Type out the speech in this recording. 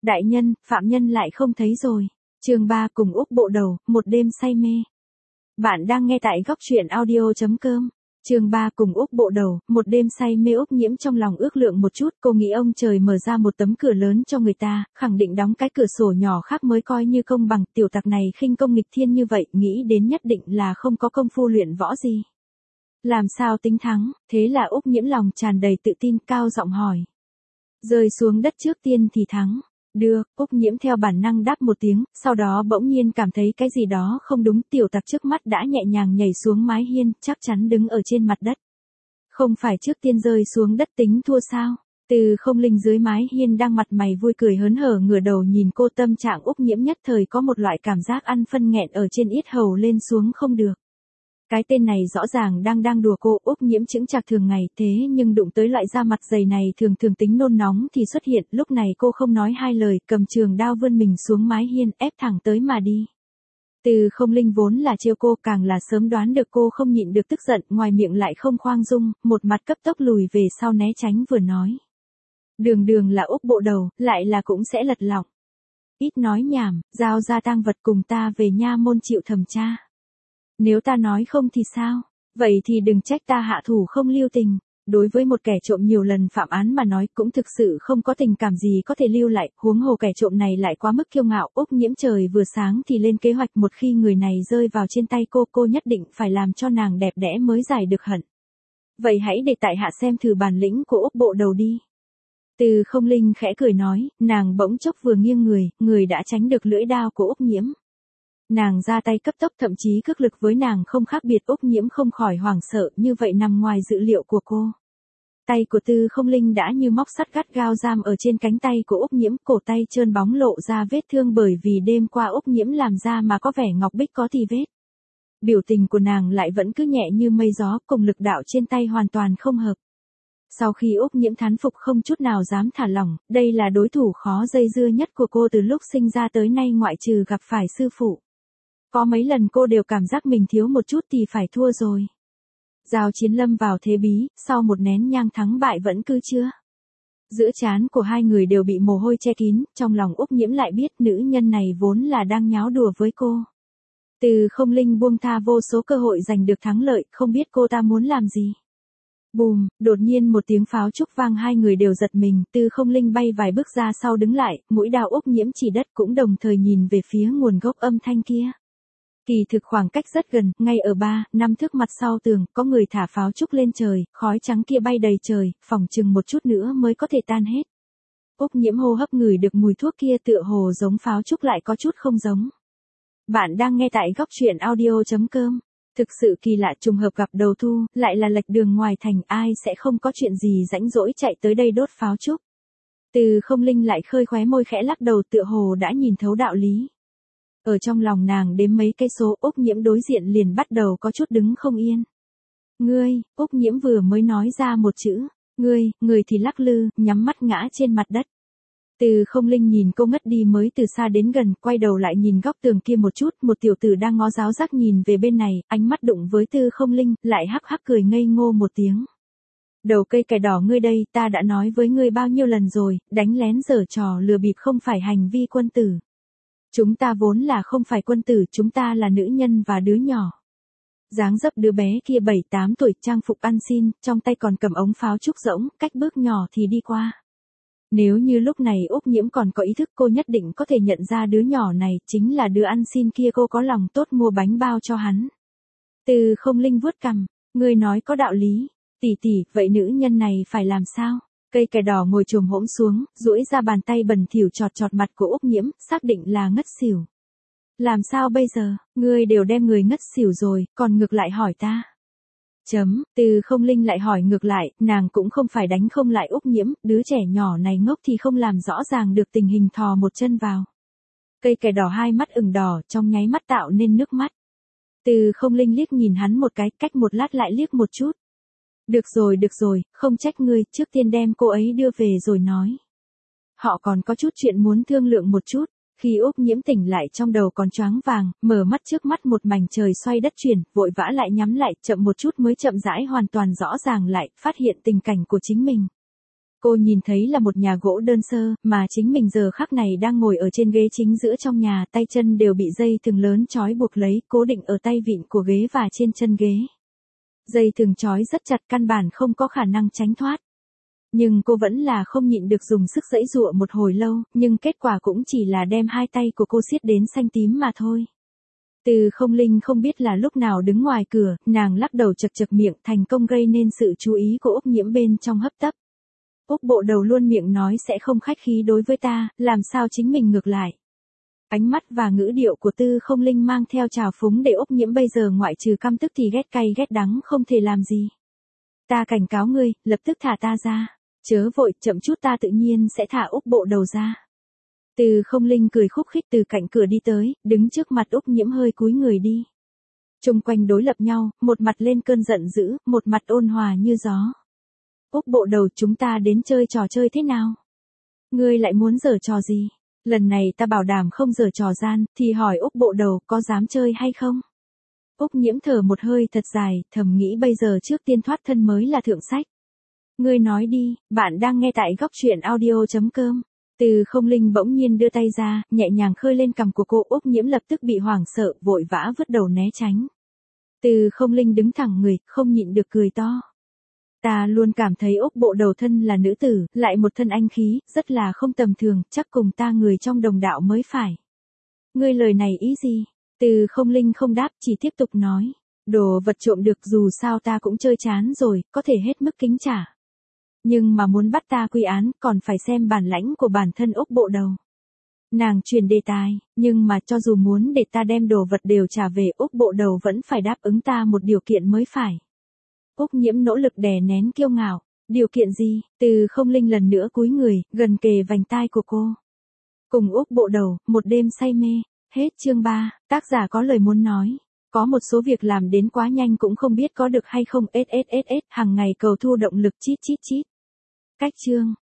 Đại nhân, phạm nhân lại không thấy rồi. Chương 3 cùng Úc bộ đầu, một đêm say mê. Bạn đang nghe tại góc truyện audio.com. Chương 3 cùng Úc bộ đầu, một đêm say mê. Úc Nhiễm trong lòng ước lượng một chút, cô nghĩ ông trời mở ra một tấm cửa lớn cho người ta, khẳng định đóng cái cửa sổ nhỏ khác mới coi như công bằng. Tiểu tặc này khinh công nghịch thiên như vậy, nghĩ đến nhất định là không có công phu luyện võ gì. Làm sao tính thắng, thế là Úc Nhiễm lòng tràn đầy tự tin, cao giọng hỏi. Rơi xuống đất trước tiên thì thắng. Được, Úc Nhiễm theo bản năng đáp một tiếng, sau đó bỗng nhiên cảm thấy cái gì đó không đúng. Tiểu tặc trước mắt đã nhẹ nhàng nhảy xuống mái hiên, chắc chắn đứng ở trên mặt đất. Không phải trước tiên rơi xuống đất tính thua sao? Từ Không Linh dưới mái hiên đang mặt mày vui cười hớn hở ngửa đầu nhìn cô, tâm trạng Úc Nhiễm nhất thời có một loại cảm giác ăn phân nghẹn ở trên yết hầu lên xuống không được. Cái tên này rõ ràng đang đùa cô. Úc Nhiễm chững chạc thường ngày, thế nhưng đụng tới loại da mặt dày này thường tính nôn nóng thì xuất hiện. Lúc này cô không nói hai lời, cầm trường đao vươn mình xuống mái hiên, ép thẳng tới mà đi. Từ Không Linh vốn là trêu cô, càng là sớm đoán được cô không nhịn được tức giận, ngoài miệng lại không khoan dung, một mặt cấp tốc lùi về sau né tránh, vừa nói. Đường là Úc bộ đầu, lại là cũng sẽ lật lọng. Ít nói nhảm, giao ra tang vật cùng ta về nha môn chịu thẩm tra. Nếu ta nói không thì sao? Vậy thì đừng trách ta hạ thủ không lưu tình. Đối với một kẻ trộm nhiều lần phạm án mà nói, cũng thực sự không có tình cảm gì có thể lưu lại, huống hồ kẻ trộm này lại quá mức kiêu ngạo. Úc Nhiễm trời vừa sáng thì lên kế hoạch, một khi người này rơi vào trên tay cô nhất định phải làm cho nàng đẹp đẽ mới giải được hận. Vậy hãy để tại hạ xem thử bản lĩnh của Úc bộ đầu đi. Từ Không Linh khẽ cười nói, nàng bỗng chốc vừa nghiêng người đã tránh được lưỡi đao của Úc Nhiễm. Nàng ra tay cấp tốc, thậm chí cước lực với nàng không khác biệt. Úc Nhiễm không khỏi hoảng sợ, như vậy nằm ngoài dự liệu của cô. Tay của Từ Không Linh đã như móc sắt gắt gao giam ở trên cánh tay của Úc Nhiễm, cổ tay trơn bóng lộ ra vết thương bởi vì đêm qua Úc Nhiễm làm ra mà có vẻ ngọc bích có tì vết. Biểu tình của nàng lại vẫn cứ nhẹ như mây gió, cùng lực đạo trên tay hoàn toàn không hợp. Sau khi Úc Nhiễm thán phục không chút nào dám thả lỏng, đây là đối thủ khó dây dưa nhất của cô từ lúc sinh ra tới nay, ngoại trừ gặp phải sư phụ. Có mấy lần cô đều cảm giác mình thiếu một chút thì phải thua rồi. Giao chiến lâm vào thế bí, sau một nén nhang thắng bại vẫn cứ chưa. Giữa trán của hai người đều bị mồ hôi che kín, trong lòng Úc Nhiễm lại biết nữ nhân này vốn là đang nháo đùa với cô. Từ Không Linh buông tha vô số cơ hội giành được thắng lợi, không biết cô ta muốn làm gì. Bùm, đột nhiên một tiếng pháo trúc vang, hai người đều giật mình. Từ Không Linh bay vài bước ra sau đứng lại, mũi đao Úc Nhiễm chỉ đất, cũng đồng thời nhìn về phía nguồn gốc âm thanh kia. Kỳ thực khoảng cách rất gần, ngay ở 3-5 thước mặt sau tường, có người thả pháo trúc lên trời, khói trắng kia bay đầy trời, phỏng chừng một chút nữa mới có thể tan hết. Úc Nhiễm hô hấp ngửi được mùi thuốc kia, tựa hồ giống pháo trúc lại có chút không giống. Bạn đang nghe tại góc truyện audio.com. Thực sự kỳ lạ, trùng hợp gặp đầu thu, lại là lệch đường ngoài thành, ai sẽ không có chuyện gì rãnh rỗi chạy tới đây đốt pháo trúc. Từ Không Linh lại khơi khóe môi khẽ lắc đầu, tựa hồ đã nhìn thấu đạo lý. Ở trong lòng nàng đếm mấy cây số, Úc Nhiễm đối diện liền bắt đầu có chút đứng không yên. Ngươi, Úc Nhiễm vừa mới nói ra một chữ, người thì lắc lư, nhắm mắt ngã trên mặt đất. Từ Không Linh nhìn cô ngất đi mới từ xa đến gần, quay đầu lại nhìn góc tường kia một chút, một tiểu tử đang ngó giáo giác nhìn về bên này, ánh mắt đụng với Từ Không Linh, lại hắc hắc cười ngây ngô một tiếng. Đầu cây cải đỏ ngươi đây, ta đã nói với ngươi bao nhiêu lần rồi, đánh lén giở trò lừa bịp không phải hành vi quân tử. Chúng ta vốn là không phải quân tử, chúng ta là nữ nhân và đứa nhỏ. Dáng dấp đứa bé kia 7-8 tuổi, trang phục ăn xin, trong tay còn cầm ống pháo trúc rỗng, cách bước nhỏ thì đi qua. Nếu như lúc này Úc Nhiễm còn có ý thức, cô nhất định có thể nhận ra đứa nhỏ này chính là đứa ăn xin kia, cô có lòng tốt mua bánh bao cho hắn. Từ Không Linh vuốt cằm, ngươi nói có đạo lý. Tỷ, vậy nữ nhân này phải làm sao? Cây cải đỏ ngồi chồm hổm xuống, duỗi ra bàn tay bẩn thỉu chọt mặt của Úc Nhiễm, xác định là ngất xỉu. Làm sao bây giờ, ngươi đều đem người ngất xỉu rồi, còn ngược lại hỏi ta. Từ Không Linh lại hỏi ngược lại, nàng cũng không phải đánh không lại Úc Nhiễm, đứa trẻ nhỏ này ngốc thì không làm rõ ràng được tình hình, thò một chân vào. Cây cải đỏ hai mắt ửng đỏ, trong nháy mắt tạo nên nước mắt. Từ Không Linh liếc nhìn hắn một cái, cách một lát lại liếc một chút. Được rồi, không trách ngươi, trước tiên đem cô ấy đưa về rồi nói. Họ còn có chút chuyện muốn thương lượng một chút. Khi Úc Nhiễm tỉnh lại trong đầu còn choáng vàng, mở mắt trước mắt một mảnh trời xoay đất chuyển, vội vã lại nhắm lại, chậm một chút mới chậm rãi hoàn toàn rõ ràng lại, phát hiện tình cảnh của chính mình. Cô nhìn thấy là một nhà gỗ đơn sơ, mà chính mình giờ khắc này đang ngồi ở trên ghế chính giữa trong nhà, tay chân đều bị dây thừng lớn trói buộc lấy, cố định ở tay vịn của ghế và trên chân ghế. Dây thừng trói rất chặt, căn bản không có khả năng tránh thoát. Nhưng cô vẫn là không nhịn được dùng sức giãy giụa một hồi lâu, nhưng kết quả cũng chỉ là đem hai tay của cô siết đến xanh tím mà thôi. Từ Không Linh không biết là lúc nào đứng ngoài cửa, nàng lắc đầu chật chật miệng, thành công gây nên sự chú ý của Úc Nhiễm bên trong hấp tấp. Úc Bộ Đầu luôn miệng nói sẽ không khách khí đối với ta, làm sao chính mình ngược lại. Ánh mắt và ngữ điệu của Tư Không Linh mang theo trào phúng để Úc Nhiễm bây giờ ngoại trừ căm tức thì ghét cay ghét đắng không thể làm gì. Ta cảnh cáo ngươi, lập tức thả ta ra. Chớ vội, chậm chút ta tự nhiên sẽ thả Úc Bộ Đầu ra. Từ Không Linh cười khúc khích từ cạnh cửa đi tới, đứng trước mặt Úc Nhiễm hơi cúi người đi. Chung quanh đối lập nhau, một mặt lên cơn giận dữ, một mặt ôn hòa như gió. Úc Bộ Đầu, chúng ta đến chơi trò chơi thế nào? Ngươi lại muốn giở trò gì? Lần này ta bảo đảm không giở trò gian, thì hỏi Úc Bộ Đầu có dám chơi hay không? Úc Nhiễm thở một hơi thật dài, thầm nghĩ bây giờ trước tiên thoát thân mới là thượng sách. Ngươi nói đi, bạn đang nghe tại góc truyện audio.com. Từ Không Linh bỗng nhiên đưa tay ra, nhẹ nhàng khơi lên cằm của cô. Úc Nhiễm lập tức bị hoảng sợ, vội vã vứt đầu né tránh. Từ Không Linh đứng thẳng người, không nhịn được cười to. Ta luôn cảm thấy Úc Bộ Đầu thân là nữ tử, lại một thân anh khí, rất là không tầm thường, chắc cùng ta người trong đồng đạo mới phải. Ngươi lời này ý gì? Từ Không Linh không đáp, chỉ tiếp tục nói. Đồ vật trộm được dù sao ta cũng chơi chán rồi, có thể hết mức kính trả. Nhưng mà muốn bắt ta quy án, còn phải xem bản lãnh của bản thân Úc Bộ Đầu. Nàng truyền đề tài, nhưng mà cho dù muốn để ta đem đồ vật đều trả về, Úc Bộ Đầu vẫn phải đáp ứng ta một điều kiện mới phải. Úc Nhiễm nỗ lực đè nén kiêu ngạo. Điều kiện gì? Từ Không Linh lần nữa cúi người, gần kề vành tai của cô. Cùng Úc Bộ Đầu, một đêm say mê. Hết chương 3, tác giả có lời muốn nói. Có một số việc làm đến quá nhanh cũng không biết có được hay không. SSSS, hàng ngày cầu thu động lực chít chít chít. Cách chương.